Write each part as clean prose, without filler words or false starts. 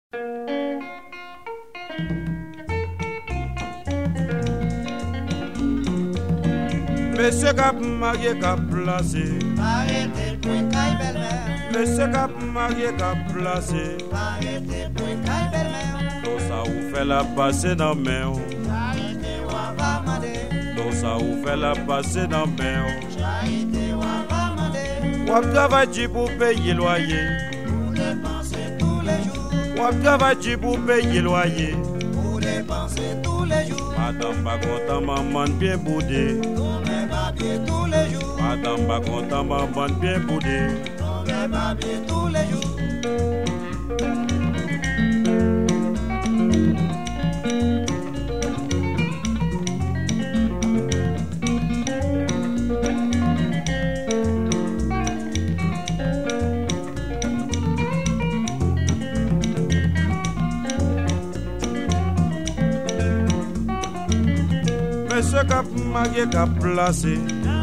Monsieur Cap marié Cap placé. Arrêtez pour une caille belle-mère. Monsieur Cap marié Cap placé. Arrêtez pour une caille belle-mère. Tout ça vous fait la passer dans main. Arrêtez ou on va mander. Tout ça vous fait la passer dans main. Arrêtez ou on va mander. Wap travaille pour payer loyer. Vous dépensez tous les jours. Wap travaille pour payer loyer. Vous dépensez tous les jours. Madame pas content, maman bien boudé. Tournez papier tous les jours. Madame pas content, maman bien boudé. Tournez papier tous les jours. Monsieur Cap marié Cap placé.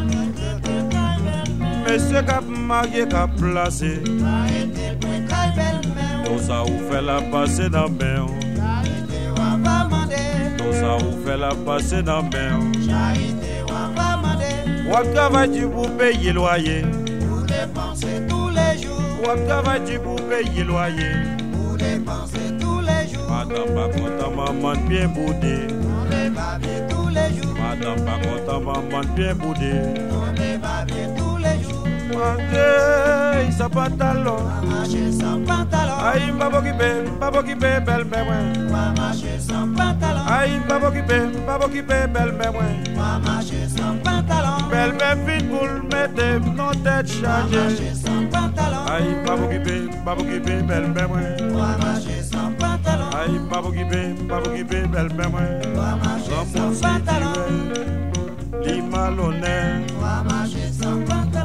Monsieur Cap marié Cap placé. Arrêtez pour une caille belle-mère. Tout ça vous fait la passer dans main. Arrêtez ou on va mander. Tout ça vous fait la passer dans main. Arrêtez ou on va mander. Wap travaille pour payer loyer. Vous dépensez tous les jours. Wap travaille pour payer loyer. Vous dépensez tous les jours. Madame pas content, maman bien boudé. Tournez papier tous les jours. Madame pas content, maman bien boudé. Tournez papier tous les jours. Manger sa pantalon. Va marcher sans pantalon. Aïe, pas occupé, belle mère. Va marcher sans pantalon. Aïe, pas occupé, belle mère. Va marcher sans pantalon. Belle mère vite pour le mettre nos têtes Va chargées. marcher sans pantalon. Aïe, pas occupé, belle mère. Va marcher sans pantalon. Aïe, pas occupé, belle mère. Va marcher sans pantalon. Li malhonnête, Va marcher sans pantalon.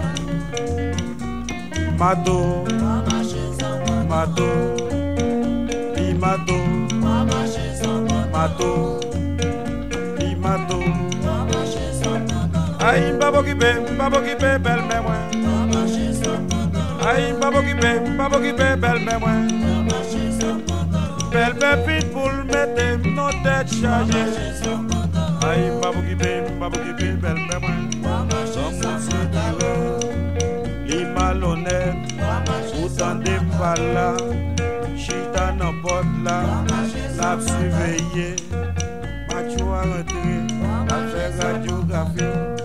mato, Va marcher sans pantalon. mato, li mato, Va marcher sans pantalon. mato, li mato. Va marcher sans pantalon. Aïe, pas occupé, belle mère. Va marcher sans pantalon. Aïe, pas occupé, belle mère. Va marcher sans pantalon. Belle mère vite pour le mettre nos têtes chargées. Aïe, pas occupé, belle mère. Va marcher sans pantalon. Li malhonnête, autant de pas là, chita dans porte là, l'a surveillé, macho a rentré, a fait radiographie.